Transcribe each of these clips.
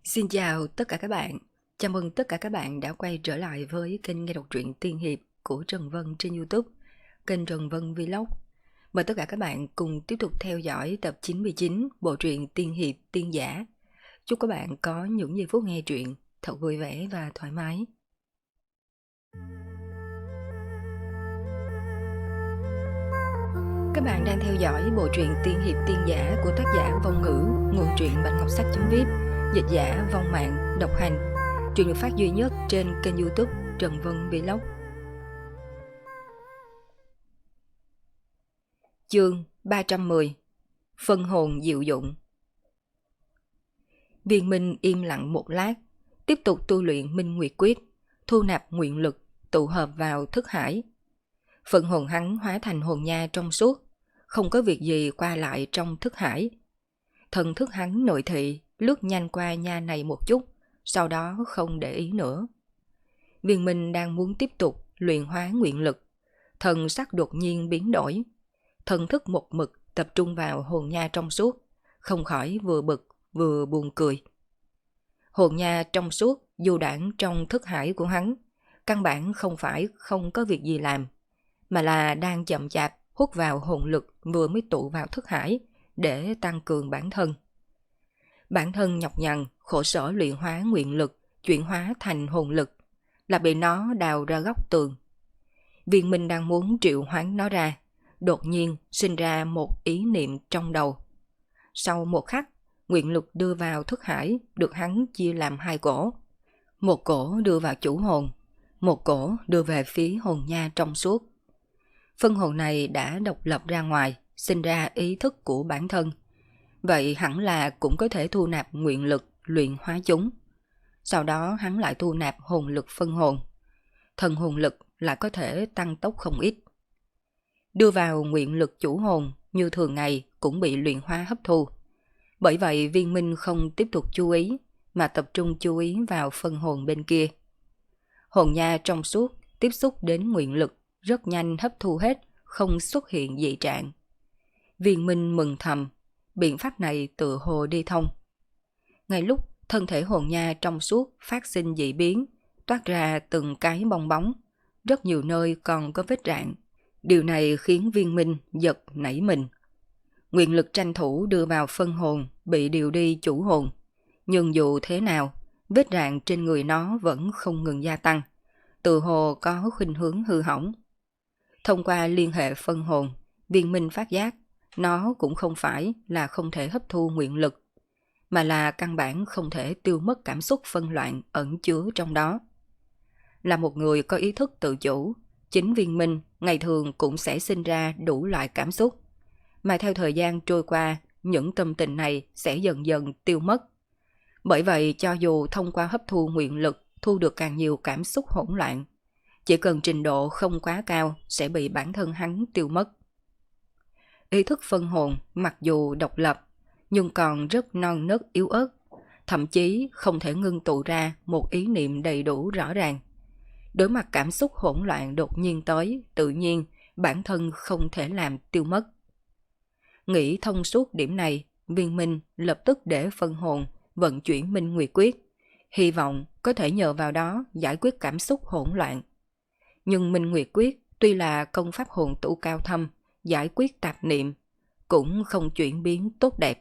Xin chào tất cả các bạn. Chào mừng tất cả các bạn đã quay trở lại với kênh nghe đọc truyện tiên hiệp của Trần Vân trên YouTube, kênh Trần Vân Vlog. Mời tất cả các bạn cùng tiếp tục theo dõi tập 99 bộ truyện tiên hiệp tiên giả. Chúc các bạn có những giây phút nghe truyện thật vui vẻ và thoải mái. Các bạn đang theo dõi bộ truyện tiên hiệp tiên giả của tác giả Vong Ngữ, nguồn truyện Bạch Ngọc Sách.vip, dịch giả Vong Mạng, độc hành. Truyện được phát duy nhất trên kênh YouTube Trần Vân Vlog. Chương 310. Phân hồn diệu dụng. Viên Minh im lặng một lát, tiếp tục tu luyện Minh Nguyệt Quyết, thu nạp nguyện lực, tụ hợp vào thức hải. Phần hồn hắn hóa thành hồn nha trong suốt, không có việc gì qua lại trong thức hải. Thần thức hắn nội thị, lướt nhanh qua nha này một chút, sau đó không để ý nữa. Viên Minh đang muốn tiếp tục luyện hóa nguyện lực, thần sắc đột nhiên biến đổi. Thần thức một mực tập trung vào hồn nha trong suốt, không khỏi vừa bực vừa buồn cười. Hồn nha trong suốt du đãng trong thức hải của hắn, căn bản không phải không có việc gì làm, mà là đang chậm chạp hút vào hồn lực vừa mới tụ vào thức hải để tăng cường bản thân. Bản thân nhọc nhằn, khổ sở luyện hóa nguyện lực, chuyển hóa thành hồn lực, là bị nó đào ra góc tường. Viên Minh đang muốn triệu hoán nó ra, đột nhiên sinh ra một ý niệm trong đầu. Sau một khắc, nguyện lực đưa vào thức hải được hắn chia làm hai cổ. Một cổ đưa vào chủ hồn, một cổ đưa về phía hồn nha trong suốt. Phân hồn này đã độc lập ra ngoài, sinh ra ý thức của bản thân. Vậy hẳn là cũng có thể thu nạp nguyện lực luyện hóa chúng. Sau đó hắn lại thu nạp hồn lực phân hồn. Thần hồn lực lại có thể tăng tốc không ít. Đưa vào nguyện lực chủ hồn như thường ngày cũng bị luyện hóa hấp thu. Bởi vậy Viên Minh không tiếp tục chú ý, mà tập trung chú ý vào phân hồn bên kia. Hồn nha trong suốt tiếp xúc đến nguyện lực, rất nhanh hấp thu hết, không xuất hiện dị trạng. Viên Minh mừng thầm, biện pháp này tự hồ đi thông. Ngay lúc thân thể hồn nha trong suốt phát sinh dị biến, toát ra từng cái bong bóng, rất nhiều nơi còn có vết rạn. Điều này khiến Viên Minh giật nảy mình. Nguyện lực tranh thủ đưa vào phân hồn bị điều đi chủ hồn, nhưng dù thế nào, vết rạn trên người nó vẫn không ngừng gia tăng, tự hồ có khuynh hướng hư hỏng. Thông qua liên hệ phân hồn, Viên Minh phát giác nó cũng không phải là không thể hấp thu nguyện lực, mà là căn bản không thể tiêu mất cảm xúc phân loạn ẩn chứa trong đó. Là một người có ý thức tự chủ, chính Viên Minh ngày thường cũng sẽ sinh ra đủ loại cảm xúc, mà theo thời gian trôi qua, những tâm tình này sẽ dần dần tiêu mất. Bởi vậy cho dù thông qua hấp thu nguyện lực thu được càng nhiều cảm xúc hỗn loạn, chỉ cần trình độ không quá cao sẽ bị bản thân hắn tiêu mất. Ý thức phân hồn mặc dù độc lập, nhưng còn rất non nớt yếu ớt, thậm chí không thể ngưng tụ ra một ý niệm đầy đủ rõ ràng. Đối mặt cảm xúc hỗn loạn đột nhiên tới, tự nhiên bản thân không thể làm tiêu mất. Nghĩ thông suốt điểm này, Viên Minh lập tức để phân hồn vận chuyển Minh Nguyệt Quyết, hy vọng có thể nhờ vào đó giải quyết cảm xúc hỗn loạn. Nhưng Minh Nguyệt Quyết tuy là công pháp hồn tụ cao thâm, giải quyết tạp niệm, cũng không chuyển biến tốt đẹp.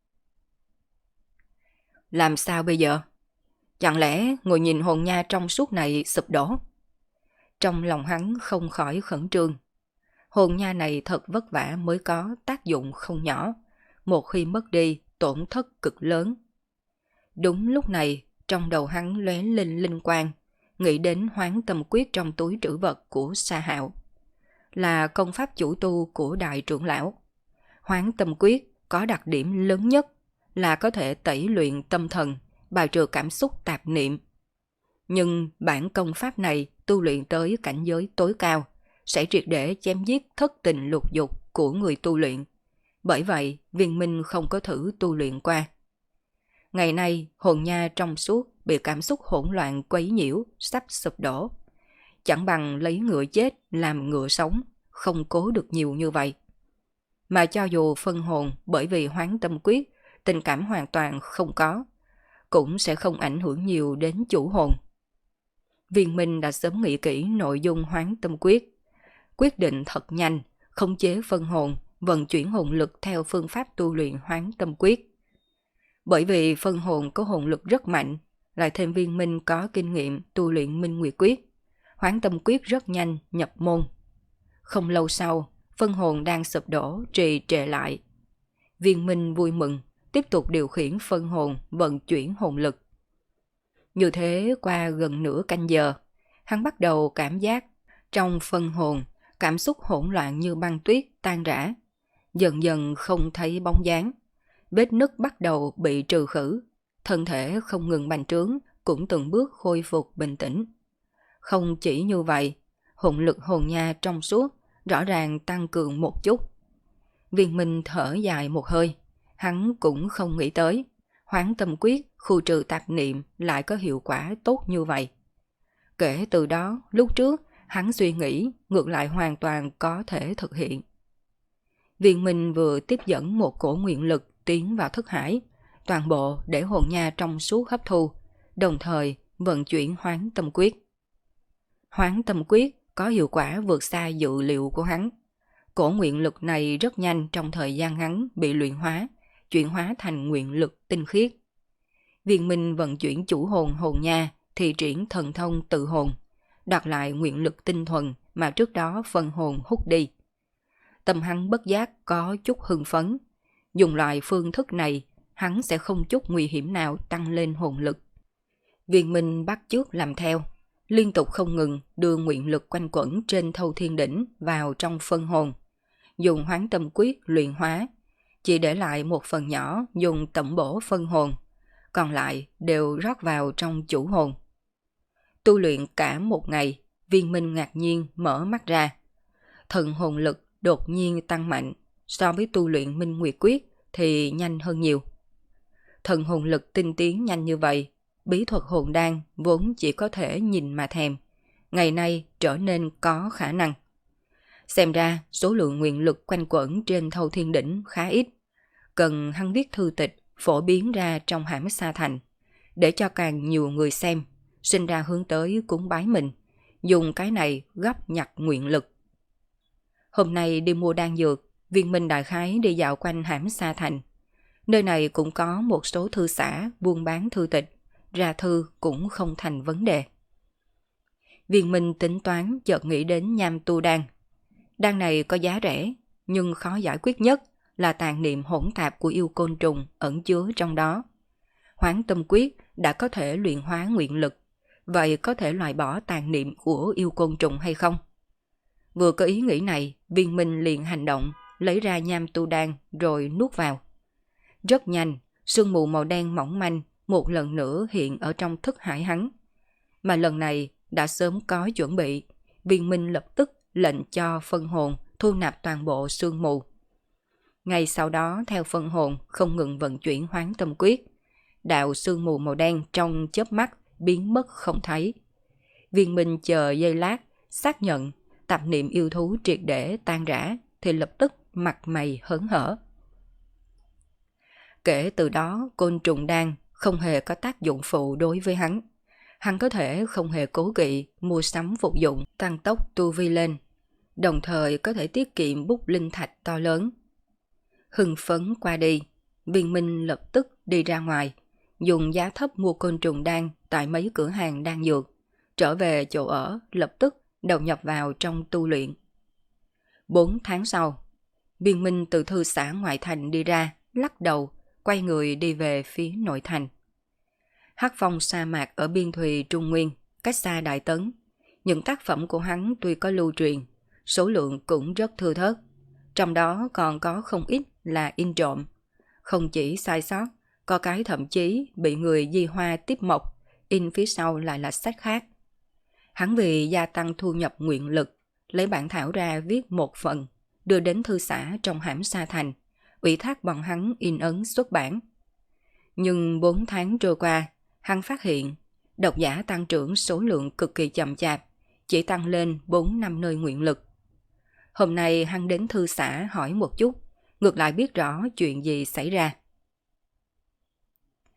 Làm sao bây giờ? Chẳng lẽ ngồi nhìn hồn nha trong suốt này sụp đổ? Trong lòng hắn không khỏi khẩn trương. Hồn nha này thật vất vả mới có tác dụng không nhỏ, một khi mất đi tổn thất cực lớn. Đúng lúc này, trong đầu hắn lóe lên linh quang, nghĩ đến Hoán Tâm Quyết trong túi trữ vật của Sa Hạo. Là công pháp chủ tu của đại trưởng lão. Hoán Tâm Quyết có đặc điểm lớn nhất là có thể tẩy luyện tâm thần, bài trừ cảm xúc tạp niệm. Nhưng bản công pháp này tu luyện tới cảnh giới tối cao, sẽ triệt để chém giết thất tình lục dục của người tu luyện. Bởi vậy, Viên Minh không có thử tu luyện qua. Ngày nay, hồn nha trong suốt bị cảm xúc hỗn loạn quấy nhiễu, sắp sụp đổ. Chẳng bằng lấy ngựa chết làm ngựa sống, không cố được nhiều như vậy. Mà cho dù phân hồn bởi vì Hoán Tâm Quyết, tình cảm hoàn toàn không có, cũng sẽ không ảnh hưởng nhiều đến chủ hồn. Viên Minh đã sớm nghĩ kỹ nội dung Hoán Tâm Quyết, quyết định thật nhanh, khống chế phân hồn, vận chuyển hồn lực theo phương pháp tu luyện Hoán Tâm Quyết. Bởi vì phân hồn có hồn lực rất mạnh, lại thêm Viên Minh có kinh nghiệm tu luyện Minh Nguyệt Quyết, Hoán Tâm Quyết rất nhanh nhập môn. Không lâu sau, phân hồn đang sụp đổ trì trệ lại. Viên Minh vui mừng, tiếp tục điều khiển phân hồn vận chuyển hồn lực. Như thế qua gần nửa canh giờ, hắn bắt đầu cảm giác trong phân hồn, cảm xúc hỗn loạn như băng tuyết tan rã, dần dần không thấy bóng dáng. Vết nứt bắt đầu bị trừ khử, thân thể không ngừng bành trướng, cũng từng bước khôi phục bình tĩnh. Không chỉ như vậy, hồn lực hồn nha trong suốt rõ ràng tăng cường một chút. Viên Minh thở dài một hơi, hắn cũng không nghĩ tới Hoán Tâm Quyết khu trừ tạp niệm lại có hiệu quả tốt như vậy. Kể từ đó, lúc trước hắn suy nghĩ ngược lại hoàn toàn có thể thực hiện. Viên Minh vừa tiếp dẫn một cổ nguyện lực tiến vào thức hải, toàn bộ để hồn nha trong suốt hấp thu, đồng thời vận chuyển Hoán Tâm Quyết. Hoán Tâm Quyết có hiệu quả vượt xa dự liệu của hắn. Cổ nguyện lực này rất nhanh trong thời gian ngắn bị luyện hóa, chuyển hóa thành nguyện lực tinh khiết. Viên Minh vận chuyển chủ hồn hồn nha, thì triển thần thông tự hồn, đoạt lại nguyện lực tinh thuần mà trước đó phân hồn hút đi. Tâm hắn bất giác có chút hưng phấn. Dùng loại phương thức này, hắn sẽ không chút nguy hiểm nào tăng lên hồn lực. Viên Minh bắt chước làm theo, liên tục không ngừng đưa nguyện lực quanh quẩn trên thâu thiên đỉnh vào trong phân hồn, dùng Hoán Tâm Quyết luyện hóa, chỉ để lại một phần nhỏ dùng tẩm bổ phân hồn, còn lại đều rót vào trong chủ hồn. Tu luyện cả một ngày, Viên Minh ngạc nhiên mở mắt ra. Thần hồn lực đột nhiên tăng mạnh, so với tu luyện Minh Nguyệt Quyết thì nhanh hơn nhiều. Thần hồn lực tinh tiến nhanh như vậy, bí thuật hồn đan vốn chỉ có thể nhìn mà thèm, ngày nay trở nên có khả năng. Xem ra số lượng nguyện lực quanh quẩn trên thâu thiên đỉnh khá ít, cần hắn viết thư tịch phổ biến ra trong Hãm Sa Thành, để cho càng nhiều người xem, sinh ra hướng tới cúng bái mình, dùng cái này gấp nhặt nguyện lực. Hôm nay đi mua đan dược, Viên Minh đại khái đi dạo quanh Hãm Sa Thành. Nơi này cũng có một số thư xã buôn bán thư tịch, ra thư cũng không thành vấn đề. Viên Minh tính toán chợt nghĩ đến nham tu đan. Đan này có giá rẻ, nhưng khó giải quyết nhất là tàn niệm hỗn tạp của yêu côn trùng ẩn chứa trong đó. Hoán Tâm Quyết đã có thể luyện hóa nguyện lực, vậy có thể loại bỏ tàn niệm của yêu côn trùng hay không? Vừa có ý nghĩ này, Viên Minh liền hành động, lấy ra nham tu đan rồi nuốt vào. Rất nhanh, sương mù màu đen mỏng manh một lần nữa hiện ở trong thức hải hắn. Mà lần này đã sớm có chuẩn bị, Viên Minh lập tức lệnh cho phân hồn thu nạp toàn bộ sương mù. Ngay sau đó theo phân hồn không ngừng vận chuyển Hoán Tâm Quyết, đạo sương mù màu đen trong chớp mắt biến mất không thấy. Viên Minh chờ giây lát, xác nhận tạp niệm yêu thú triệt để tan rã thì lập tức mặt mày hớn hở. Kể từ đó côn trùng đan không hề có tác dụng phụ đối với hắn. Hắn có thể không hề cố kỵ mua sắm phục dụng, tăng tốc tu vi lên, đồng thời có thể tiết kiệm bút linh thạch to lớn. Hưng phấn qua đi, Viên Minh lập tức đi ra ngoài, dùng giá thấp mua côn trùng đan tại mấy cửa hàng đan dược, trở về chỗ ở lập tức đầu nhập vào trong tu luyện. 4 tháng sau, Viên Minh từ thư xã ngoại thành đi ra, lắc đầu, quay người đi về phía nội thành. Hắc phong sa mạc ở biên thùy Trung Nguyên, cách xa Đại Tấn. Những tác phẩm của hắn tuy có lưu truyền, số lượng cũng rất thưa thớt. Trong đó còn có không ít là in trộm. Không chỉ sai sót, có cái thậm chí bị người di hoa tiếp mộc, in phía sau lại là sách khác. Hắn vì gia tăng thu nhập nguyện lực, lấy bản thảo ra viết một phần, đưa đến thư xã trong Hãm Sa Thành, ủy thác bọn hắn in ấn xuất bản. Nhưng 4 tháng trôi qua, hắn phát hiện độc giả tăng trưởng số lượng cực kỳ chậm chạp, chỉ tăng lên 4-5 nơi nguyện lực. Hôm nay hắn đến thư xã hỏi một chút, ngược lại biết rõ chuyện gì xảy ra.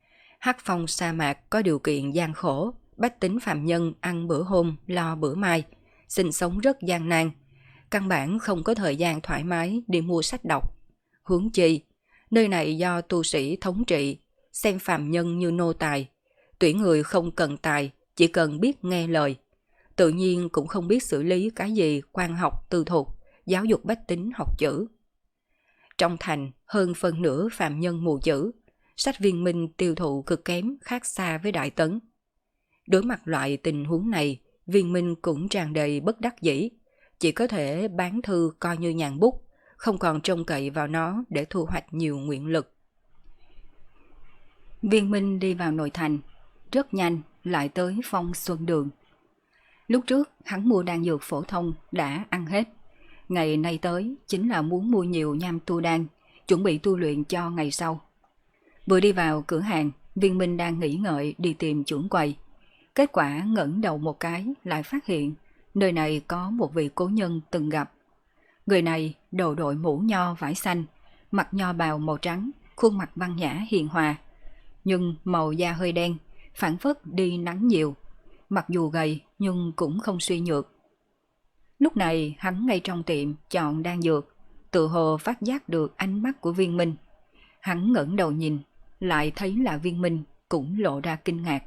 Hắc phong sa mạc có điều kiện gian khổ, bách tính phạm nhân ăn bữa hôm lo bữa mai, sinh sống rất gian nan, căn bản không có thời gian thoải mái đi mua sách đọc. Huống chi, nơi này do tu sĩ thống trị, xem phạm nhân như nô tài, tuyển người không cần tài, chỉ cần biết nghe lời. Tự nhiên cũng không biết xử lý cái gì quan học tư thục, giáo dục bách tính học chữ. Trong thành, hơn phân nửa phạm nhân mù chữ, sách viên minh tiêu thụ cực kém, khác xa với Đại Tấn. Đối mặt loại tình huống này, viên minh cũng tràn đầy bất đắc dĩ, chỉ có thể bán thư coi như nhàn bút, không còn trông cậy vào nó để thu hoạch nhiều nguyện lực. Viên minh đi vào nội thành, rất nhanh lại tới Phong Xuân Đường. Lúc trước hắn mua đan dược phổ thông đã ăn hết, ngày nay tới chính là muốn mua nhiều nham tu đan, chuẩn bị tu luyện cho ngày sau. Vừa đi vào cửa hàng, viên minh đang nghĩ ngợi đi tìm trưởng quầy. Kết quả ngẩng đầu một cái lại phát hiện nơi này có một vị cố nhân từng gặp. Người này đầu đội mũ nho vải xanh, mặc nho bào màu trắng, khuôn mặt văn nhã hiền hòa. Nhưng màu da hơi đen, phảng phất đi nắng nhiều. Mặc dù gầy nhưng cũng không suy nhược. Lúc này hắn ngay trong tiệm chọn đan dược, tự hồ phát giác được ánh mắt của viên minh. Hắn ngẩng đầu nhìn, lại thấy là viên minh, cũng lộ ra kinh ngạc.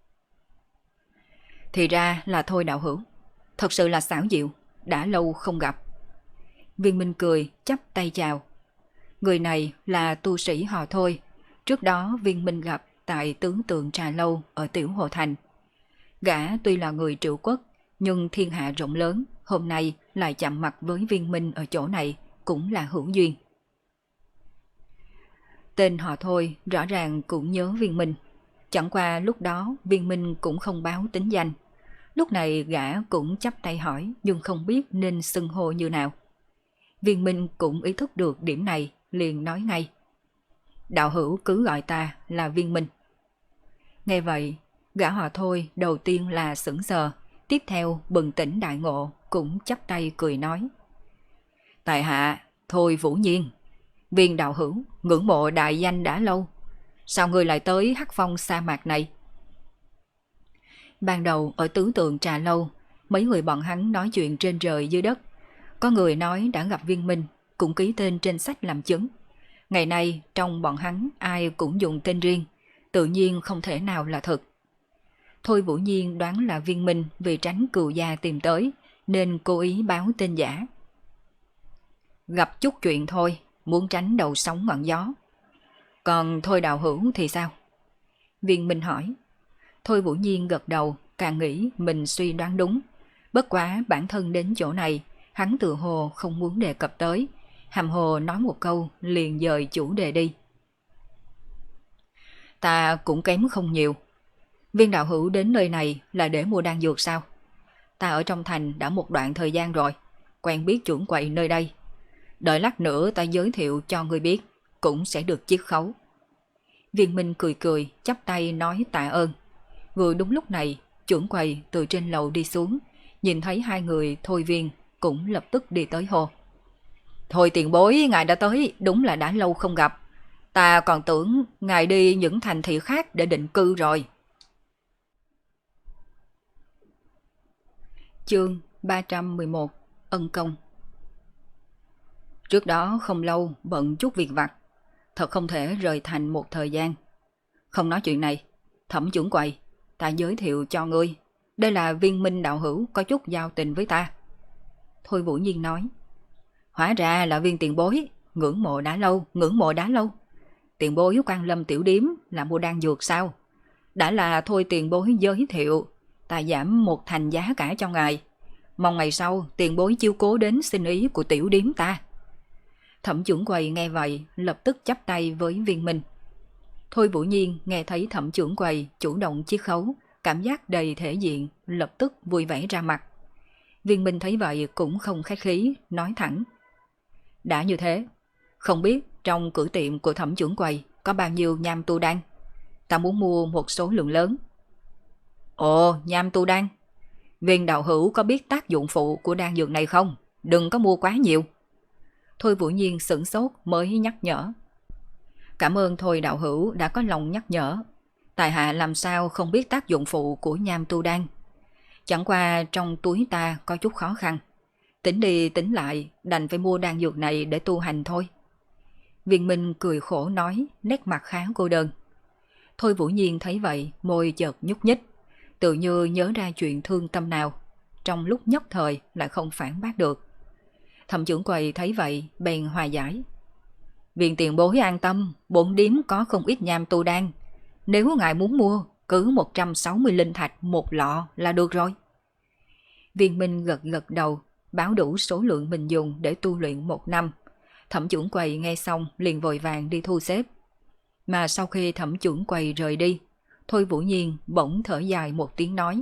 Thì ra là Thôi đạo hữu, thật sự là xảo diệu, đã lâu không gặp. Viên minh cười, chắp tay chào. Người này là tu sĩ họ Thôi, trước đó viên minh gặp tại Tướng Tượng Trà Lâu ở Tiểu Hồ Thành. Gã tuy là người Triệu Quốc, nhưng thiên hạ rộng lớn, hôm nay lại chạm mặt với viên minh ở chỗ này, cũng là hữu duyên. Tên họ Thôi rõ ràng cũng nhớ viên minh, chẳng qua lúc đó viên minh cũng không báo tính danh. Lúc này gã cũng chắp tay hỏi nhưng không biết nên xưng hô như nào. Viên minh cũng ý thức được điểm này, liền nói ngay. Đạo hữu cứ gọi ta là viên minh. Nghe vậy, gã họ Thôi đầu tiên là sững sờ, tiếp theo bừng tỉnh đại ngộ, cũng chắp tay cười nói. Tại hạ Thôi Vũ Nhiên, viên đạo hữu ngưỡng mộ đại danh đã lâu, sao ngươi lại tới Hắc Phong sa mạc này? Ban đầu ở Tướng Tượng Trà Lâu, mấy người bọn hắn nói chuyện trên trời dưới đất. Có người nói đã gặp viên minh, cũng ký tên trên sách làm chứng. Ngày nay trong bọn hắn ai cũng dùng tên riêng, tự nhiên không thể nào là thật. Thôi Vũ Nhiên đoán là viên minh vì tránh cừu gia tìm tới, nên cố ý báo tên giả. Gặp chút chuyện thôi, muốn tránh đầu sóng ngọn gió. Còn Thôi đạo hữu thì sao? Viên minh hỏi. Thôi Vũ Nhiên gật đầu, càng nghĩ mình suy đoán đúng. Bất quá bản thân đến chỗ này, hắn tự hồ không muốn đề cập tới. Hàm hồ nói một câu liền dời chủ đề đi. Ta cũng kém không nhiều. Viên đạo hữu đến nơi này là để mua đan dược sao? Ta ở trong thành đã một đoạn thời gian rồi, quen biết trưởng quầy nơi đây. Đợi lát nữa ta giới thiệu cho ngươi biết, cũng sẽ được chiết khấu. Viên minh cười cười, chắp tay nói tạ ơn. Vừa đúng lúc này, trưởng quầy từ trên lầu đi xuống, nhìn thấy hai người Thôi Viên, cũng lập tức đi tới hô. Thôi tiền bối, ngài đã tới, đúng là đã lâu không gặp. Ta còn tưởng ngài đi những thành thị khác để định cư rồi. Chương 311 Ân Công. Trước đó không lâu bận chút việc vặt, thật không thể rời thành một thời gian. Không nói chuyện này, Thẩm trưởng quầy, ta giới thiệu cho ngươi, đây là viên minh đạo hữu có chút giao tình với ta. Thôi Vũ Nhiên nói. Hóa ra là viên tiền bối, ngưỡng mộ đã lâu, ngưỡng mộ đã lâu. Tiền bối Quan Lâm tiểu điếm là mua đan dược sao? Đã là thôi tiền bối giới thiệu, ta giảm một thành giá cả cho ngài. Mong ngày sau tiền bối chiếu cố đến xin ý của tiểu điếm ta. Thẩm trưởng quầy nghe vậy lập tức chắp tay với viên minh. Thôi Vũ Nhiên nghe thấy thẩm trưởng quầy chủ động chiết khấu, cảm giác đầy thể diện, lập tức vui vẻ ra mặt. Viên minh thấy vậy cũng không khách khí, nói thẳng. Đã như thế, không biết trong cửa tiệm của thẩm trưởng quầy có bao nhiêu nham tu đan? Ta muốn mua một số lượng lớn. Ồ, nham tu đan. Viên đạo hữu có biết tác dụng phụ của đan dược này không? Đừng có mua quá nhiều. Thôi Vũ Nhiên sửng sốt mới nhắc nhở. Cảm ơn Thôi đạo hữu đã có lòng nhắc nhở. Tài hạ làm sao không biết tác dụng phụ của nham tu đan. Chẳng qua trong túi ta có chút khó khăn. Tính đi tính lại đành phải mua đan dược này để tu hành thôi. Viên Minh cười khổ nói, nét mặt khá cô đơn. Thôi Vũ Nhiên thấy vậy, môi chợt nhúc nhích, tự như nhớ ra chuyện thương tâm nào. Trong lúc nhất thời lại không phản bác được. Thẩm trưởng quầy thấy vậy, bèn hòa giải. Viên tiền bối an tâm, bổn điếm có không ít nham tu đan. Nếu ngài muốn mua, cứ 160 linh thạch một lọ là được rồi. Viên Minh gật gật đầu, báo đủ số lượng mình dùng để tu luyện 1 năm. Thẩm trưởng quầy nghe xong liền vội vàng đi thu xếp. Mà sau khi thẩm trưởng quầy rời đi, Thôi Vũ Nhiên bỗng thở dài một tiếng nói.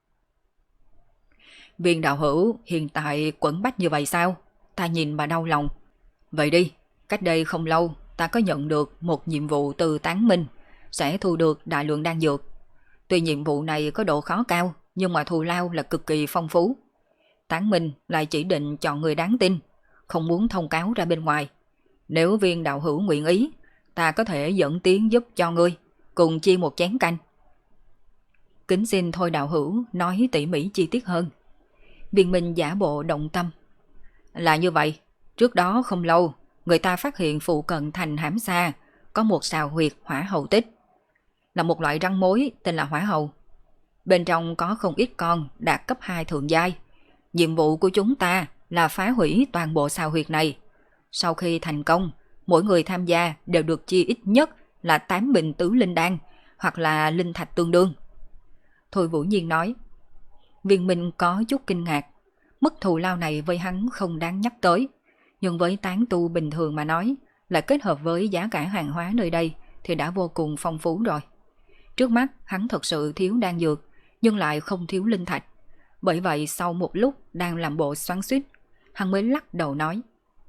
Viên đạo hữu hiện tại quẩn bách như vậy sao? Ta nhìn mà đau lòng. Vậy đi, cách đây không lâu ta có nhận được một nhiệm vụ từ Tán Minh, sẽ thu được đại lượng đan dược. Tuy nhiệm vụ này có độ khó cao, nhưng mà thù lao là cực kỳ phong phú. Tán Minh lại chỉ định chọn người đáng tin, không muốn thông cáo ra bên ngoài. Nếu viên đạo hữu nguyện ý, ta có thể dẫn tiếng giúp cho ngươi, cùng chia một chén canh. Kính xin Thôi đạo hữu nói tỉ mỉ chi tiết hơn. Viên Minh giả bộ động tâm. Là như vậy, trước đó không lâu, người ta phát hiện phụ cận thành Hám Sa có một sào huyệt hỏa hầu tích. Là một loại răng mối tên là hỏa hầu. Bên trong có không ít con đạt cấp 2 thượng giai. Nhiệm vụ của chúng ta là phá hủy toàn bộ sào huyệt này. Sau khi thành công, mỗi người tham gia đều được chia ít nhất là 8 bình tứ linh đan hoặc là linh thạch tương đương. Thôi Vũ Nhiên nói. Viên Minh có chút kinh ngạc. Mức thù lao này với hắn không đáng nhắc tới, nhưng với tán tu bình thường mà nói, lại kết hợp với giá cả hàng hóa nơi đây thì đã vô cùng phong phú rồi. Trước mắt hắn thật sự thiếu đan dược, nhưng lại không thiếu linh thạch. Bởi vậy sau một lúc đang làm bộ xoắn xuýt, hắn mới lắc đầu nói.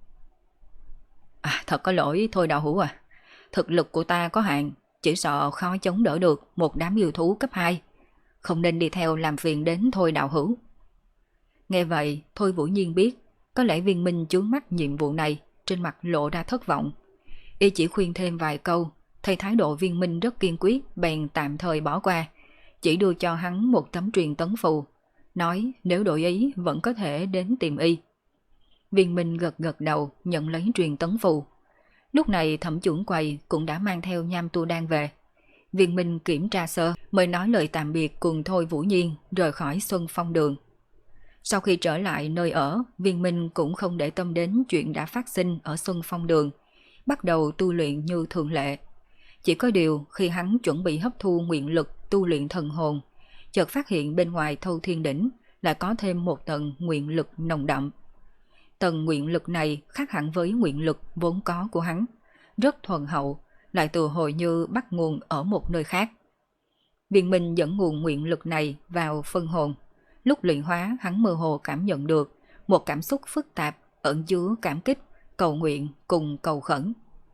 Thật có lỗi Thôi đạo hữu à. Thực lực của ta có hạn, chỉ sợ khó chống đỡ được một đám yêu thú cấp 2. Không nên đi theo làm phiền đến Thôi đạo hữu. Nghe vậy, Thôi Vũ Nhiên biết, có lẽ Viên Minh chướng mắt nhiệm vụ này, trên mặt lộ ra thất vọng. Y chỉ khuyên thêm vài câu, thấy thái độ Viên Minh rất kiên quyết, bèn tạm thời bỏ qua, chỉ đưa cho hắn một tấm truyền tấn phù, nói nếu đổi ý vẫn có thể đến tìm y. Viên Minh gật gật đầu, nhận lấy truyền tấn phù. Lúc này thẩm trưởng quầy cũng đã mang theo nham tu đan về. Viên Minh kiểm tra sơ, mới nói lời tạm biệt cùng Thôi Vũ Nhiên, rời khỏi Xuân Phong Đường. Sau khi trở lại nơi ở, Viên Minh cũng không để tâm đến chuyện đã phát sinh ở Xuân Phong Đường, bắt đầu tu luyện như thường lệ. Chỉ có điều khi hắn chuẩn bị hấp thu nguyện lực tu luyện thần hồn, chợt phát hiện bên ngoài Thâu Thiên Đỉnh lại có thêm một tầng nguyện lực nồng đậm. Tầng nguyện lực này khác hẳn với nguyện lực vốn có của hắn, rất thuần hậu, lại tự hồi như bắt nguồn ở một nơi khác. Viên Minh dẫn nguồn nguyện lực này vào phân hồn. Lúc luyện hóa hắn mơ hồ cảm nhận được một cảm xúc phức tạp ẩn chứa cảm kích, cầu nguyện cùng cầu khẩn.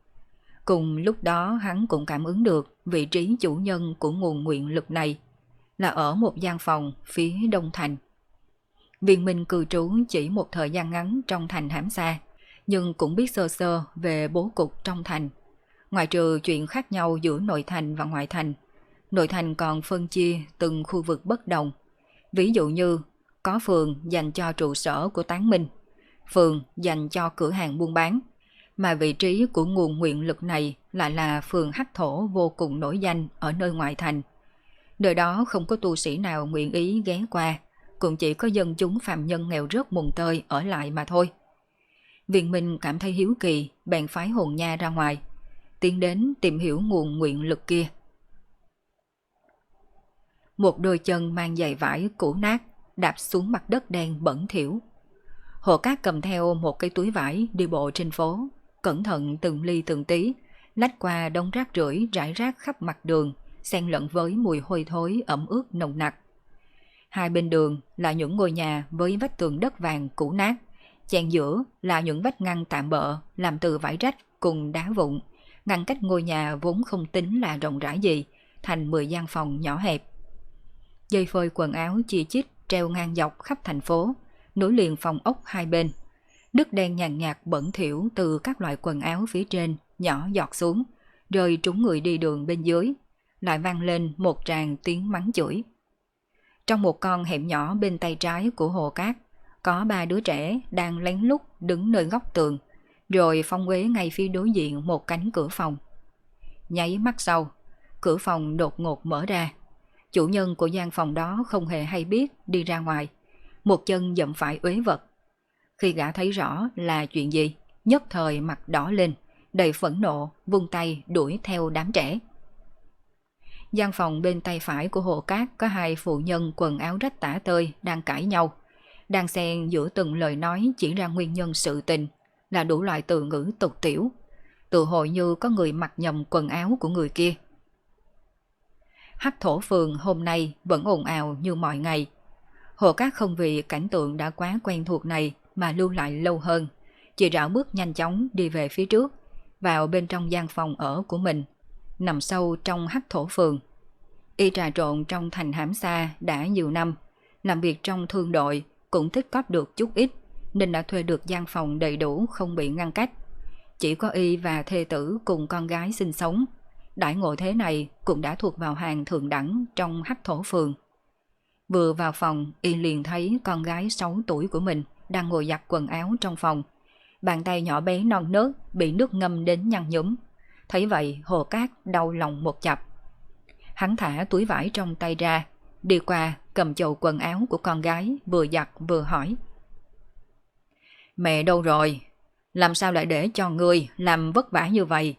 Cùng lúc đó hắn cũng cảm ứng được vị trí chủ nhân của nguồn nguyện lực này là ở một gian phòng phía đông thành. Viên Minh cư trú chỉ một thời gian ngắn trong thành Hám Sa, nhưng cũng biết sơ sơ về bố cục trong thành. Ngoài trừ chuyện khác nhau giữa nội thành và ngoại thành, nội thành còn phân chia từng khu vực bất đồng. Ví dụ như có phường dành cho trụ sở của Tán Minh, phường dành cho cửa hàng buôn bán, mà vị trí của nguồn nguyện lực này lại là phường Hắc Thổ vô cùng nổi danh ở nơi ngoại thành. Nơi đó không có tu sĩ nào nguyện ý ghé qua, cũng chỉ có dân chúng phàm nhân nghèo rớt mùng tơi ở lại mà thôi. Viên Minh cảm thấy hiếu kỳ, bèn phái hồn nha ra ngoài, tiến đến tìm hiểu nguồn nguyện lực kia. Một đôi chân mang giày vải cũ nát đạp xuống mặt đất đen bẩn thỉu. Hồ Cát cầm theo một cái túi vải đi bộ trên phố, cẩn thận từng ly từng tí, lách qua đống rác rưởi rải rác khắp mặt đường, xen lẫn với mùi hôi thối ẩm ướt nồng nặc. Hai bên đường là những ngôi nhà với vách tường đất vàng cũ nát, chen giữa là những vách ngăn tạm bợ làm từ vải rách cùng đá vụn, ngăn cách ngôi nhà vốn không tính là rộng rãi gì, thành 10 gian phòng nhỏ hẹp. Dây phơi quần áo chi chít treo ngang dọc khắp thành phố, nối liền phòng ốc hai bên. Nước đen nhàn nhạt bẩn thỉu từ các loại quần áo phía trên nhỏ giọt xuống, rơi trúng người đi đường bên dưới, lại vang lên một tràng tiếng mắng chửi. Trong một con hẻm nhỏ bên tay trái của hồ cát, có 3 đứa trẻ đang lén lút đứng nơi góc tường, rồi phong uế ngay phía đối diện một cánh cửa phòng. Nháy mắt sau, cửa phòng đột ngột mở ra. Chủ nhân của gian phòng đó không hề hay biết đi ra ngoài, một chân dậm phải uế vật. Khi gã thấy rõ là chuyện gì, nhất thời mặt đỏ lên, đầy phẫn nộ, vung tay đuổi theo đám trẻ. Gian phòng bên tay phải của hồ cát có 2 phụ nhân quần áo rách tả tơi đang cãi nhau, đang xen giữa từng lời nói chỉ ra nguyên nhân sự tình là đủ loại từ ngữ tục tiểu, tự hội như có người mặc nhầm quần áo của người kia. Hắc thổ phường hôm nay vẫn ồn ào như mọi ngày. Hồ cát không vì cảnh tượng đã quá quen thuộc này mà lưu lại lâu hơn, chỉ rảo bước nhanh chóng đi về phía trước, vào bên trong gian phòng ở của mình, nằm sâu trong hắc thổ phường. Y trà trộn trong thành Hám Sa đã nhiều năm, làm việc trong thương đội cũng tích cóp được chút ít, nên đã thuê được gian phòng đầy đủ không bị ngăn cách. Chỉ có Y và thê tử cùng con gái sinh sống. Đãi ngộ thế này cũng đã thuộc vào hàng thượng đẳng trong hắc thổ phường. Vừa vào phòng, Y liền thấy con gái 6 tuổi của mình đang ngồi giặt quần áo trong phòng. Bàn tay nhỏ bé non nớt bị nước ngâm đến nhăn nhúm. Thấy vậy, Hồ Cát đau lòng một chập. Hắn thả túi vải trong tay ra, đi qua cầm chậu quần áo của con gái, vừa giặt vừa hỏi. Mẹ đâu rồi? Làm sao lại để cho ngươi làm vất vả như vậy?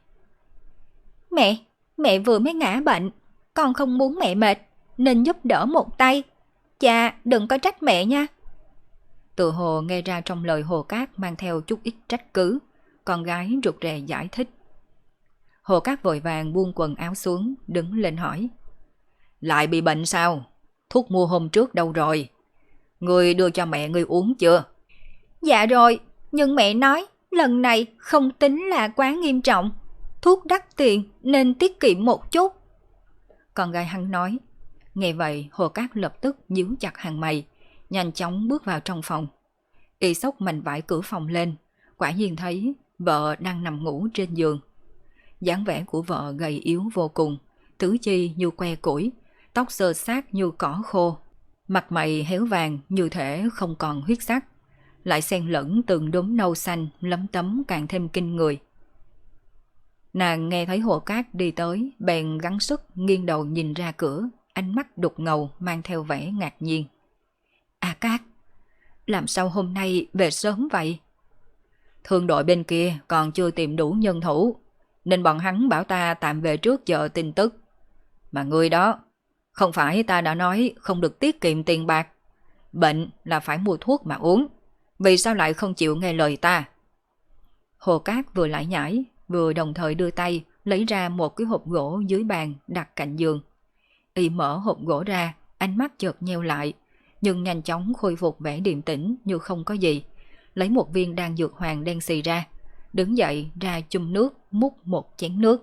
Mẹ vừa mới ngã bệnh, con không muốn mẹ mệt, nên giúp đỡ một tay. Cha, đừng có trách mẹ nha. Tự hồ nghe ra trong lời Hồ Cát mang theo chút ít trách cứ, con gái rụt rè giải thích. Hồ Cát vội vàng buông quần áo xuống, đứng lên hỏi. Lại bị bệnh sao? Thuốc mua hôm trước đâu rồi? Ngươi đưa cho mẹ ngươi uống chưa? Dạ rồi, nhưng mẹ nói lần này không tính là quá nghiêm trọng. Thuốc đắt tiền nên tiết kiệm một chút. Con gái hắn nói. Nghe vậy, Hồ Cát lập tức nhíu chặt hàng mày, nhanh chóng bước vào trong phòng. Y xốc mảnh vải cửa phòng lên, quả nhiên thấy vợ đang nằm ngủ trên giường. Dáng vẻ của vợ gầy yếu vô cùng, tứ chi như que củi, tóc xơ xác như cỏ khô, mặt mày héo vàng như thể không còn huyết sắc, lại xen lẫn từng đốm nâu xanh lấm tấm càng thêm kinh người. Nàng nghe thấy Hồ Cát đi tới, bèn gắng sức nghiêng đầu nhìn ra cửa, ánh mắt đục ngầu mang theo vẻ ngạc nhiên. À Cát, làm sao hôm nay về sớm vậy? Thương đội bên kia còn chưa tìm đủ nhân thủ, nên bọn hắn bảo ta tạm về trước chờ tin tức. Mà ngươi đó, không phải ta đã nói không được tiết kiệm tiền bạc. Bệnh là phải mua thuốc mà uống, vì sao lại không chịu nghe lời ta? Hồ Cát vừa lải nhải, vừa đồng thời đưa tay lấy ra một cái hộp gỗ dưới bàn đặt cạnh giường. Y mở hộp gỗ ra, ánh mắt chợt nheo lại, nhưng nhanh chóng khôi phục vẻ điềm tĩnh như không có gì. Lấy một viên đan dược hoàng đen xì ra, đứng dậy ra chum nước múc một chén nước.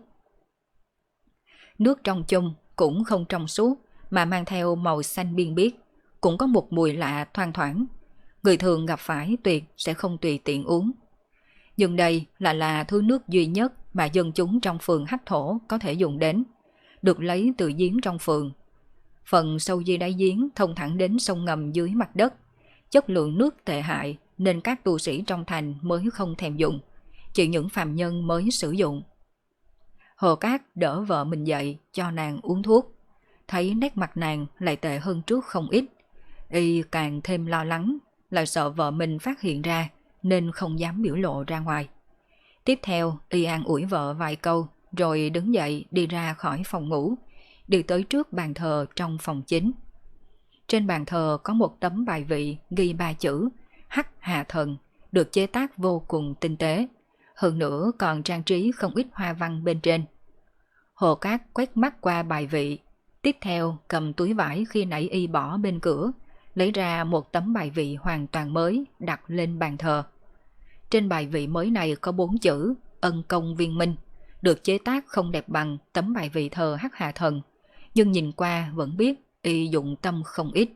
Nước trong chum cũng không trong suốt mà mang theo màu xanh biên biếc, cũng có một mùi lạ thoang thoảng. Người thường gặp phải tuyệt sẽ không tùy tiện uống. Nhưng đây là thứ nước duy nhất mà dân chúng trong phường Hắc Thổ có thể dùng đến, được lấy từ giếng trong phường. Phần sâu dưới đáy giếng thông thẳng đến sông ngầm dưới mặt đất. Chất lượng nước tệ hại nên các tu sĩ trong thành mới không thèm dùng, chỉ những phàm nhân mới sử dụng. Hồ Cát đỡ vợ mình dậy cho nàng uống thuốc, thấy nét mặt nàng lại tệ hơn trước không ít. Y càng thêm lo lắng, lại sợ vợ mình phát hiện ra nên không dám biểu lộ ra ngoài. Tiếp theo, Y an ủi vợ vài câu rồi đứng dậy đi ra khỏi phòng ngủ, đi tới trước bàn thờ trong phòng chính. Trên bàn thờ có một tấm bài vị ghi 3 chữ Hắc Hà Thần, được chế tác vô cùng tinh tế, hơn nữa còn trang trí không ít hoa văn bên trên. Hồ Cát quét mắt qua bài vị, tiếp theo cầm túi vải khi nãy Y bỏ bên cửa, lấy ra một tấm bài vị hoàn toàn mới đặt lên bàn thờ. Trên bài vị mới này có 4 chữ Ân Công Viên Minh, được chế tác không đẹp bằng tấm bài vị thờ Hắc Hà Thần, nhưng nhìn qua vẫn biết Y dụng tâm không ít.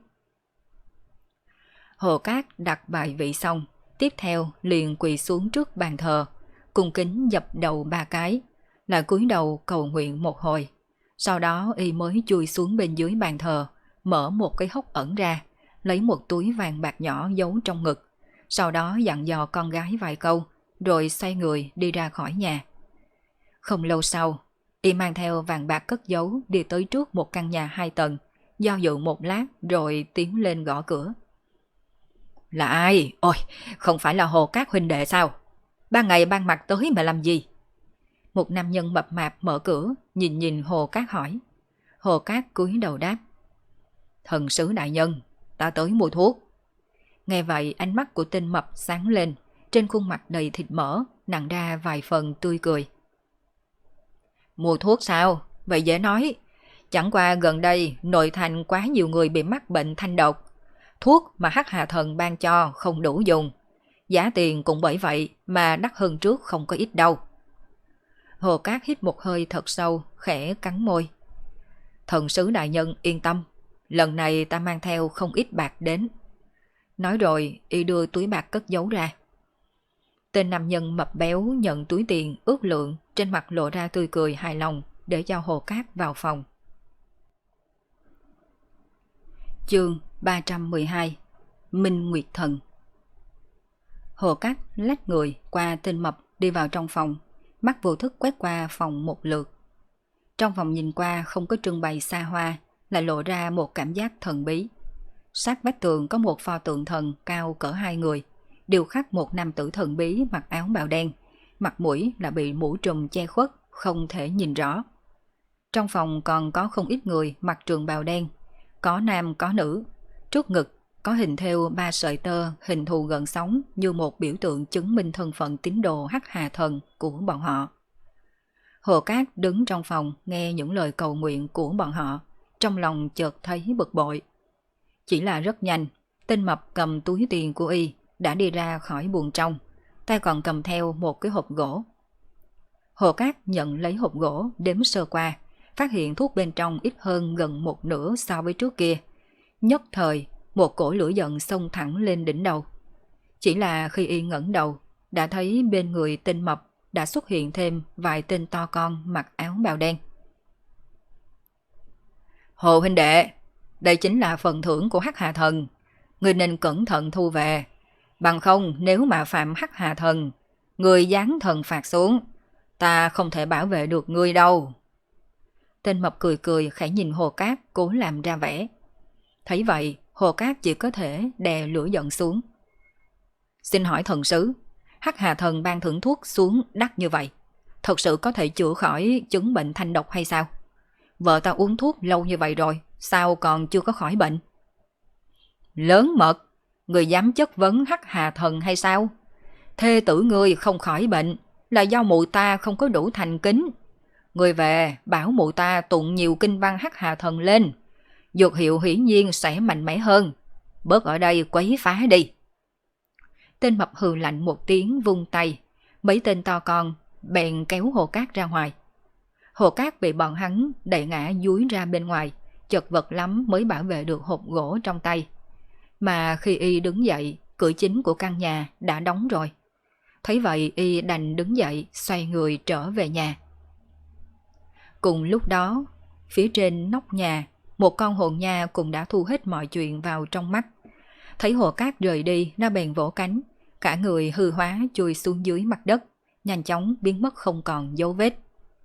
Hồ Cát đặt bài vị xong, tiếp theo liền quỳ xuống trước bàn thờ, cung kính dập đầu 3 cái, lại cúi đầu cầu nguyện một hồi, Sau đó y mới chui xuống bên dưới bàn thờ, mở một cái hốc ẩn ra, lấy một túi vàng bạc nhỏ giấu trong ngực. Sau đó dặn dò con gái vài câu, rồi xoay người đi ra khỏi nhà. Không lâu sau, y mang theo vàng bạc cất giấu đi tới trước một căn nhà 2 tầng, do dự một lát rồi tiến lên gõ cửa. Là ai? Ôi, không phải là Hồ Cát huynh đệ sao? Ban ngày ban mặt tới mà làm gì? Một nam nhân mập mạp mở cửa, nhìn nhìn Hồ Cát hỏi. Hồ Cát cúi đầu đáp. Thần sứ đại nhân, ta tới mua thuốc. Nghe vậy ánh mắt của tên mập sáng lên, trên khuôn mặt đầy thịt mỡ, nặng ra vài phần tươi cười. Mua thuốc sao? Vậy dễ nói. Chẳng qua gần đây nội thành quá nhiều người bị mắc bệnh thanh độc. Thuốc mà Hắc Hà Thần ban cho không đủ dùng. Giá tiền cũng bởi vậy mà đắt hơn trước không có ít đâu. Hồ Cát hít một hơi thật sâu, khẽ cắn môi. Thần sứ đại nhân yên tâm, lần này ta mang theo không ít bạc đến. Nói rồi, y đưa túi bạc cất giấu ra. Tên nam nhân mập béo nhận túi tiền ước lượng, trên mặt lộ ra tươi cười hài lòng để cho Hồ Cát vào phòng. Chương 312 Minh Nguyệt Thần. Hồ Cát lách người qua tên mập đi vào trong phòng, mắt vô thức quét qua phòng một lượt. Trong phòng nhìn qua không có trưng bày xa hoa, lại lộ ra một cảm giác thần bí. Sát vách tường có một pho tượng thần cao cỡ 2 người, điêu khắc một nam tử thần bí mặc áo bào đen, mặt mũi là bị mũ trùm che khuất, không thể nhìn rõ. Trong phòng còn có không ít người mặc trường bào đen, có nam có nữ, trước ngực có hình thêu 3 sợi tơ hình thù gần sóng như một biểu tượng chứng minh thân phận tín đồ Hắc Hà Thần của bọn họ. Hồ Cát đứng trong phòng nghe những lời cầu nguyện của bọn họ, trong lòng chợt thấy bực bội. Chỉ là rất nhanh, tên mập cầm túi tiền của y đã đi ra khỏi buồng trong, tay còn cầm theo một cái hộp gỗ. Hồ Cát nhận lấy hộp gỗ đếm sơ qua, phát hiện thuốc bên trong ít hơn gần một nửa so với trước kia. Nhất thời, một cỗ lửa giận xông thẳng lên đỉnh đầu. Chỉ là khi y ngẩng đầu, đã thấy bên người tên mập đã xuất hiện thêm vài tên to con mặc áo bào đen. Hồ huynh đệ, đây chính là phần thưởng của Hắc Hà Thần, người nên cẩn thận thu về. Bằng không nếu mà phạm Hắc Hà Thần, người giáng thần phạt xuống, ta không thể bảo vệ được ngươi đâu. Tên mập cười cười khẽ nhìn Hồ Cát cố làm ra vẻ. Thấy vậy, Hồ Cát chỉ có thể đè lửa giận xuống. Xin hỏi thần sứ, Hắc Hà Thần ban thưởng thuốc xuống đắt như vậy, thật sự có thể chữa khỏi chứng bệnh thanh độc hay sao? Vợ ta uống thuốc lâu như vậy rồi, sao còn chưa có khỏi bệnh? Lớn mật, người dám chất vấn Hắc Hà Thần hay sao? Thê tử ngươi không khỏi bệnh là do mụ ta không có đủ thành kính. Người về bảo mụ ta tụng nhiều kinh văn Hắc Hà Thần lên, dược hiệu hiển nhiên sẽ mạnh mẽ hơn. Bớt ở đây quấy phá đi. Tên mập hừ lạnh một tiếng vung tay, mấy tên to con bèn kéo Hồ Cát ra ngoài. Hồ Cát bị bọn hắn đẩy ngã dúi ra bên ngoài, chật vật lắm mới bảo vệ được hộp gỗ trong tay. Mà khi y đứng dậy, cửa chính của căn nhà đã đóng rồi. Thấy vậy y đành đứng dậy xoay người trở về nhà. Cùng lúc đó, phía trên nóc nhà, một con hồn nha cũng đã thu hết mọi chuyện vào trong mắt. Thấy Hồ Cát rời đi, nó bèn vỗ cánh, cả người hư hóa chui xuống dưới mặt đất, nhanh chóng biến mất không còn dấu vết.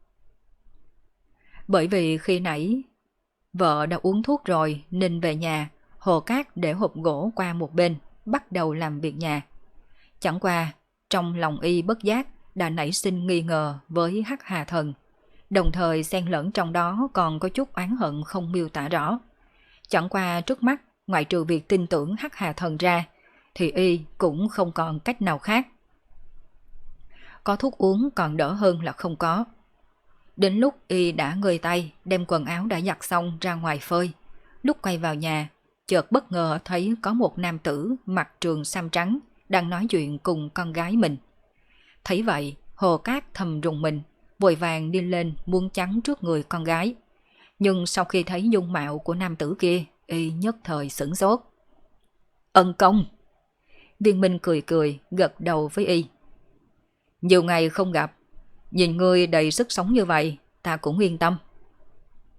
Bởi vì khi nãy vợ đã uống thuốc rồi nên về nhà, Hồ Cát để hộp gỗ qua một bên, bắt đầu làm việc nhà. Chẳng qua, trong lòng y bất giác đã nảy sinh nghi ngờ với Hắc Hà Thần, đồng thời xen lẫn trong đó còn có chút oán hận không miêu tả rõ. Chẳng qua trước mắt, ngoại trừ việc tin tưởng Hắc Hà Thần ra, thì y cũng không còn cách nào khác. Có thuốc uống còn đỡ hơn là không có. Đến lúc y đã ngơi tay, đem quần áo đã giặt xong ra ngoài phơi. Lúc quay vào nhà, chợt bất ngờ thấy có một nam tử mặc trường sam trắng đang nói chuyện cùng con gái mình. Thấy vậy, Hồ Cát thầm rùng mình, vội vàng đi lên muốn chắn trước người con gái. Nhưng sau khi thấy dung mạo của nam tử kia, y nhất thời sửng sốt. Ân công! Viên Minh cười cười, gật đầu với y. Nhiều ngày không gặp, nhìn ngươi đầy sức sống như vậy, ta cũng yên tâm.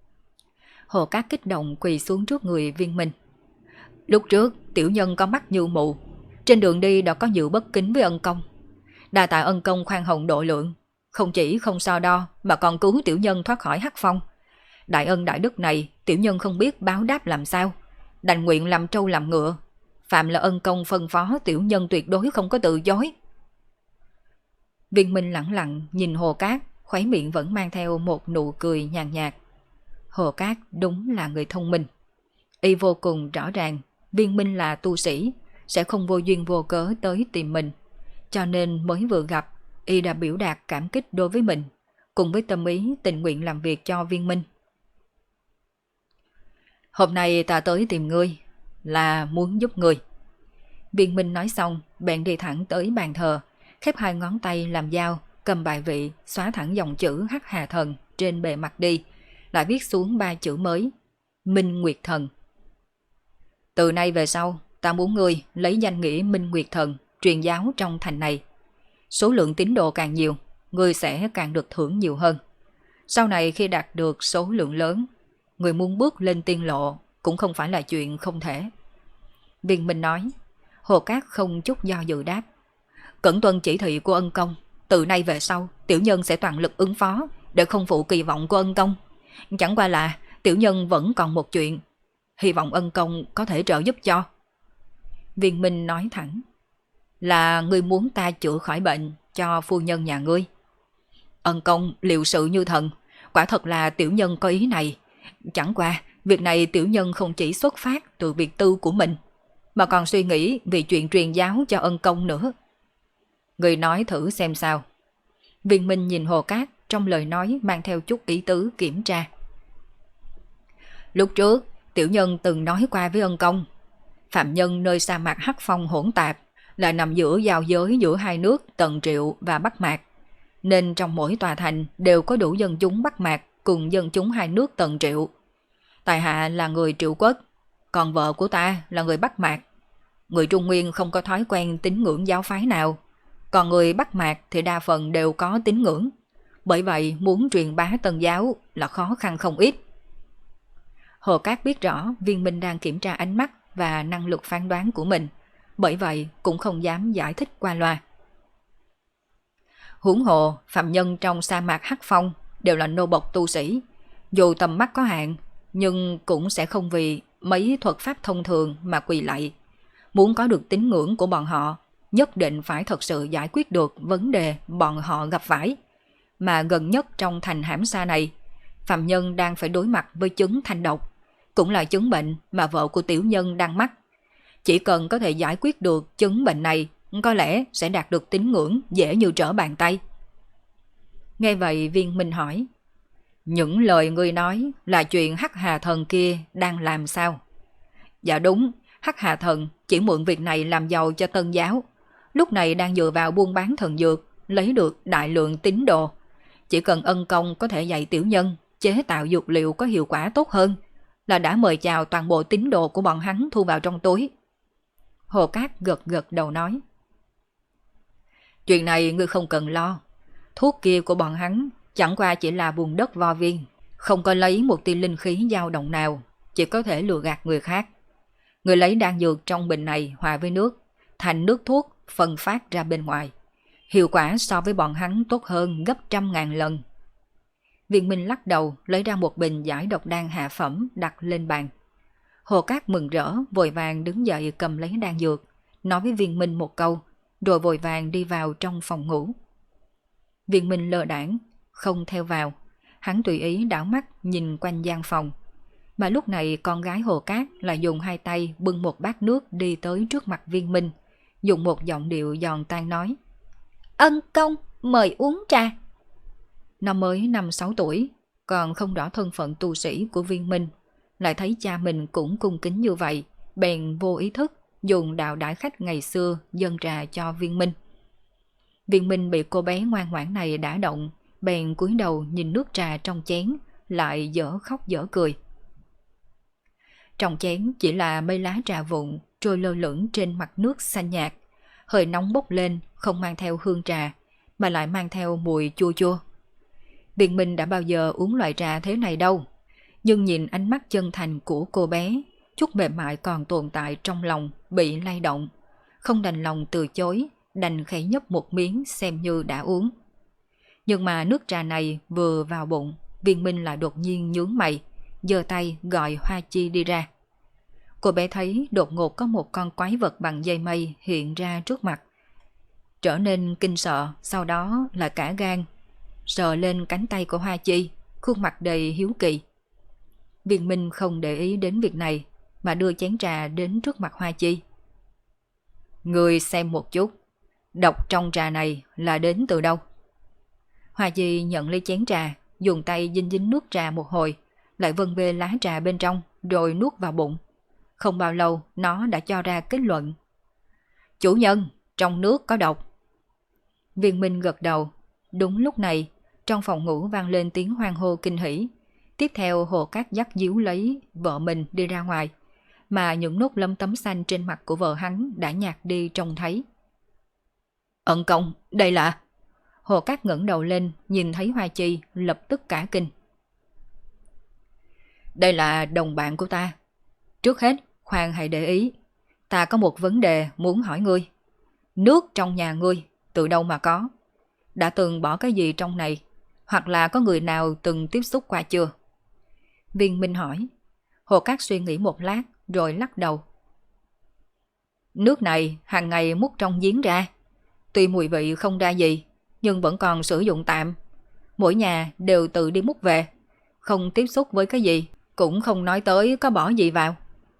Hồ Cát kích động quỳ xuống trước người Viên Minh. Lúc trước tiểu nhân có mắt như mù, trên đường đi đã có nhiều bất kính với ân công. Đa tạ ân công khoan hồng độ lượng, không chỉ không so đo mà còn cứu tiểu nhân thoát khỏi hắc phong. Đại ân đại đức này tiểu nhân không biết báo đáp làm sao, đành nguyện làm trâu làm ngựa. Phạm là ân công phân phó tiểu nhân tuyệt đối không có từ chối. Viên Minh lẳng lặng nhìn Hồ Cát, khóe miệng vẫn mang theo một nụ cười nhàn nhạt. Hồ Cát đúng là người thông minh. Y vô cùng rõ ràng Viên Minh là tu sĩ, sẽ không vô duyên vô cớ tới tìm mình. Cho nên mới vừa gặp, Y đã biểu đạt cảm kích đối với mình, cùng với tâm ý tình nguyện làm việc cho Viên Minh. Hôm nay ta tới tìm ngươi là muốn giúp ngươi. Viên Minh nói xong, bèn đi thẳng tới bàn thờ, khép hai ngón tay làm dao, cầm bài vị, xóa thẳng dòng chữ Hắc Hà Thần trên bề mặt đi, lại viết xuống 3 chữ mới: Minh Nguyệt Thần. Từ nay về sau, ta muốn ngươi lấy danh nghĩa Minh Nguyệt Thần truyền giáo trong thành này. Số lượng tín đồ càng nhiều, ngươi sẽ càng được thưởng nhiều hơn. Sau này khi đạt được số lượng lớn, người muốn bước lên tiên lộ cũng không phải là chuyện không thể. Viên Minh nói. Hồ Cát không chút do dự đáp. Cẩn tuân chỉ thị của ân công, từ nay về sau tiểu nhân sẽ toàn lực ứng phó để không phụ kỳ vọng của ân công. Chẳng qua là tiểu nhân vẫn còn một chuyện, hy vọng ân công có thể trợ giúp cho. Viên Minh nói thẳng. Là ngươi muốn ta chữa khỏi bệnh cho phu nhân nhà ngươi? Ân công liệu sự như thần, quả thật là tiểu nhân có ý này. Chẳng qua việc này tiểu nhân không chỉ xuất phát từ việc tư của mình, mà còn suy nghĩ vì chuyện truyền giáo cho ân công nữa. Người nói thử xem sao. Viên Minh nhìn Hồ Cát, trong lời nói mang theo chút ý tứ kiểm tra. Lúc trước tiểu nhân từng nói qua với ân công, phạm nhân nơi sa mạc Hắc Phong hỗn tạp là nằm giữa giao giới giữa hai nước Tần Triệu và Bắc Mạc, nên trong mỗi tòa thành đều có đủ dân chúng Bắc Mạc cùng dân chúng hai nước Tần Triệu. Tại hạ là người Triệu Quốc, còn vợ của ta là người Bắc Mạc. Người Trung Nguyên không có thói quen tín ngưỡng giáo phái nào, còn người Bắc Mạc thì đa phần đều có tín ngưỡng. Bởi vậy muốn truyền bá Tân giáo là khó khăn không ít. Hồ Cát biết rõ Viên Minh đang kiểm tra ánh mắt và năng lực phán đoán của mình, bởi vậy cũng không dám giải thích qua loa. Huống hồ phạm nhân trong sa mạc Hắc Phong đều là nô bộc tu sĩ, dù tầm mắt có hạn nhưng cũng sẽ không vì mấy thuật pháp thông thường mà quỳ lạy. Muốn có được tín ngưỡng của bọn họ, nhất định phải thật sự giải quyết được vấn đề bọn họ gặp phải. Mà gần nhất trong thành Hãm Sa này, phạm nhân đang phải đối mặt với chứng thanh độc, cũng là chứng bệnh mà vợ của tiểu nhân đang mắc. Chỉ cần có thể giải quyết được chứng bệnh này, có lẽ sẽ đạt được tín ngưỡng dễ như trở bàn tay. Nghe vậy Viên Minh hỏi. Những lời ngươi nói là chuyện Hắc Hà Thần kia đang làm sao? Dạ đúng, Hắc Hà Thần chỉ mượn việc này làm giàu cho Tân giáo. Lúc này đang dựa vào buôn bán thần dược, lấy được đại lượng tín đồ. Chỉ cần ân công có thể dạy tiểu nhân chế tạo dược liệu có hiệu quả tốt hơn, là đã mời chào toàn bộ tín đồ của bọn hắn thu vào trong túi. Hồ Cát gật gật đầu nói. Chuyện này ngươi không cần lo. Thuốc kia của bọn hắn chẳng qua chỉ là bùn đất vo viên, không có lấy một tia linh khí dao động nào, chỉ có thể lừa gạt người khác. Người lấy đan dược trong bình này hòa với nước, thành nước thuốc phân phát ra bên ngoài. Hiệu quả so với bọn hắn tốt hơn gấp 100.000 lần. Viên Minh lắc đầu lấy ra một bình giải độc đan hạ phẩm đặt lên bàn. Hồ Cát mừng rỡ vội vàng đứng dậy cầm lấy đan dược, nói với Viên Minh một câu, rồi vội vàng đi vào trong phòng ngủ. Viên Minh lơ đãng không theo vào, hắn tùy ý đảo mắt nhìn quanh gian phòng. Mà lúc này con gái Hồ Cát lại dùng hai tay bưng một bát nước đi tới trước mặt Viên Minh, dùng một giọng điệu giòn tan nói. Ân công, mời uống trà. Nó mới 5-6 tuổi, còn không rõ thân phận tu sĩ của Viên Minh, lại thấy cha mình cũng cung kính như vậy, bèn vô ý thức dùng đạo đãi khách ngày xưa dâng trà cho Viên Minh. Viên Minh bị cô bé ngoan ngoãn này đả động, bèn cúi đầu nhìn nước trà trong chén, lại dở khóc dở cười. Trong chén chỉ là mấy lá trà vụn trôi lơ lửng trên mặt nước xanh nhạt, hơi nóng bốc lên, không mang theo hương trà, mà lại mang theo mùi chua chua. Viên Minh đã bao giờ uống loại trà thế này đâu, Nhưng nhìn ánh mắt chân thành của cô bé, chút mềm mại còn tồn tại trong lòng bị lay động. Không đành lòng từ chối, đành khẽ nhấp một miếng xem như đã uống. Nhưng mà nước trà này vừa vào bụng, Viên Minh lại đột nhiên nhướng mày, giơ tay gọi Hoa Chi đi ra. Cô bé thấy đột ngột có một con quái vật bằng dây mây hiện ra trước mặt. Trở nên kinh sợ, sau đó là cả gan, sờ lên cánh tay của Hoa Chi, khuôn mặt đầy hiếu kỳ. Viên Minh không để ý đến việc này, mà đưa chén trà đến trước mặt Hoa Chi. Người xem một chút, độc trong trà này là đến từ đâu? Hoa Chi nhận lấy chén trà, dùng tay dính dính nước trà một hồi, lại vân về lá trà bên trong, rồi nuốt vào bụng. Không bao lâu, nó đã cho ra kết luận. Chủ nhân, trong nước có độc. Viên Minh gật đầu. Đúng lúc này, trong phòng ngủ vang lên tiếng hoan hô kinh hỉ. Tiếp theo Hồ Cát dắt díu lấy vợ mình đi ra ngoài, mà những nốt lấm tấm xanh trên mặt của vợ hắn đã nhạt đi trông thấy. Ẩn công, đây là... Hồ Cát ngẩng đầu lên, nhìn thấy Hoa Chi, lập tức cả kinh. Đây là đồng bạn của ta. Trước hết, khoan hãy để ý. Ta có một vấn đề muốn hỏi ngươi. Nước trong nhà ngươi, từ đâu mà có? Đã từng bỏ cái gì trong này? Hoặc là có người nào từng tiếp xúc qua chưa? Viên Minh hỏi. Hồ Cát suy nghĩ một lát, rồi lắc đầu. Nước này hàng ngày múc trong giếng ra. Tuy mùi vị không ra gì, nhưng vẫn còn sử dụng tạm. Mỗi nhà đều tự đi múc về, không tiếp xúc với cái gì, cũng không nói tới có bỏ gì vào.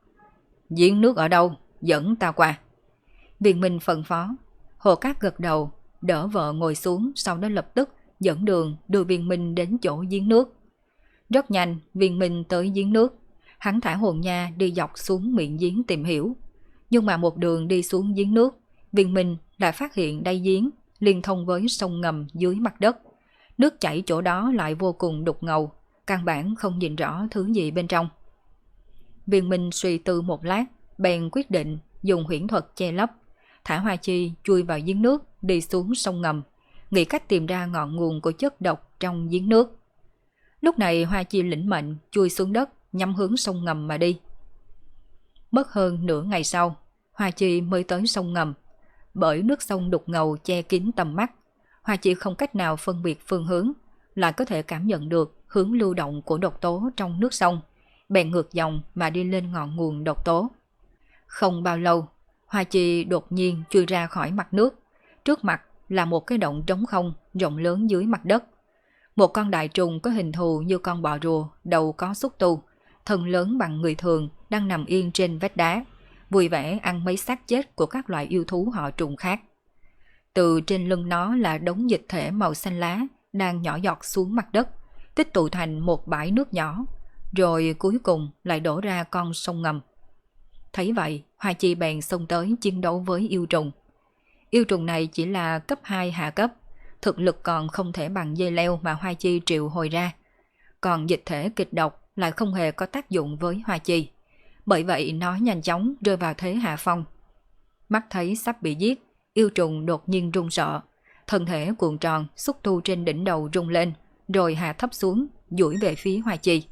Giếng nước ở đâu? Dẫn ta qua. Viên Minh phân phó. Hồ Cát gật đầu, đỡ vợ ngồi xuống, sau đó lập tức dẫn đường đưa Viên Minh đến chỗ giếng nước. Rất nhanh, Viên Minh tới giếng nước. Hắn thả hồn nha đi dọc xuống miệng giếng tìm hiểu. Nhưng mà một đường đi xuống giếng nước, Viên Minh lại phát hiện đáy giếng liên thông với sông ngầm dưới mặt đất. Nước chảy chỗ đó lại vô cùng đục ngầu, căn bản không nhìn rõ thứ gì bên trong. Viên Minh suy tư một lát, bèn quyết định dùng huyễn thuật che lấp, thả Hoa Chi chui vào giếng nước, đi xuống sông ngầm, nghĩ cách tìm ra ngọn nguồn của chất độc trong giếng nước. Lúc này Hoa Chi lĩnh mệnh chui xuống đất, nhắm hướng sông ngầm mà đi. Mất hơn nửa ngày sau, Hoa Chi mới tới sông ngầm. Bởi nước sông đục ngầu che kín tầm mắt, Hoa Chi không cách nào phân biệt phương hướng, lại có thể cảm nhận được hướng lưu động của độc tố trong nước sông, bèn ngược dòng mà đi lên ngọn nguồn độc tố. Không bao lâu, Hoa Chi đột nhiên chui ra khỏi mặt nước, trước mặt là một cái động trống không rộng lớn dưới mặt đất. Một con đại trùng có hình thù như con bọ rùa, đầu có xúc tu, thân lớn bằng người thường đang nằm yên trên vách đá, vui vẻ ăn mấy xác chết của các loại yêu thú họ trùng khác. Từ trên lưng nó là đống dịch thể màu xanh lá đang nhỏ giọt xuống mặt đất, tích tụ thành một bãi nước nhỏ, rồi cuối cùng lại đổ ra con sông ngầm. Thấy vậy, Hoa Chi bèn xông tới chiến đấu với yêu trùng. Yêu trùng này chỉ là cấp 2 hạ cấp, thực lực còn không thể bằng dây leo mà Hoa Chi triệu hồi ra. Còn dịch thể kịch độc lại không hề có tác dụng với Hoa Chi. Bởi vậy nó nhanh chóng rơi vào thế hạ phong. Mắt thấy sắp bị giết, yêu trùng đột nhiên run sợ. Thân thể cuộn tròn, xúc tu trên đỉnh đầu rung lên, rồi hạ thấp xuống, duỗi về phía Hoa Chi.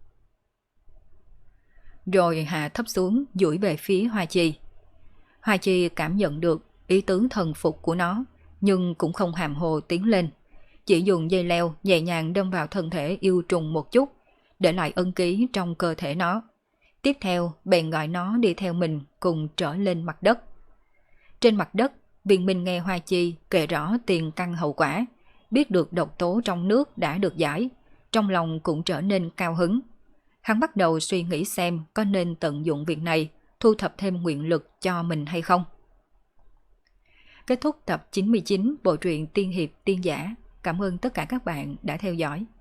Hoa Chi cảm nhận được ý tứ thần phục của nó, nhưng cũng không hàm hồ tiến lên. Chỉ dùng dây leo nhẹ nhàng đâm vào thân thể yêu trùng một chút, để lại ấn ký trong cơ thể nó. Tiếp theo, bèn gọi nó đi theo mình cùng trở lên mặt đất. Trên mặt đất, Viên Minh nghe Hoa Chi kể rõ tiền căn hậu quả, biết được độc tố trong nước đã được giải, trong lòng cũng trở nên cao hứng. Hắn bắt đầu suy nghĩ xem có nên tận dụng việc này, thu thập thêm nguyện lực cho mình hay không. Kết thúc tập 99 bộ truyện Tiên Hiệp Tiên Giả. Cảm ơn tất cả các bạn đã theo dõi.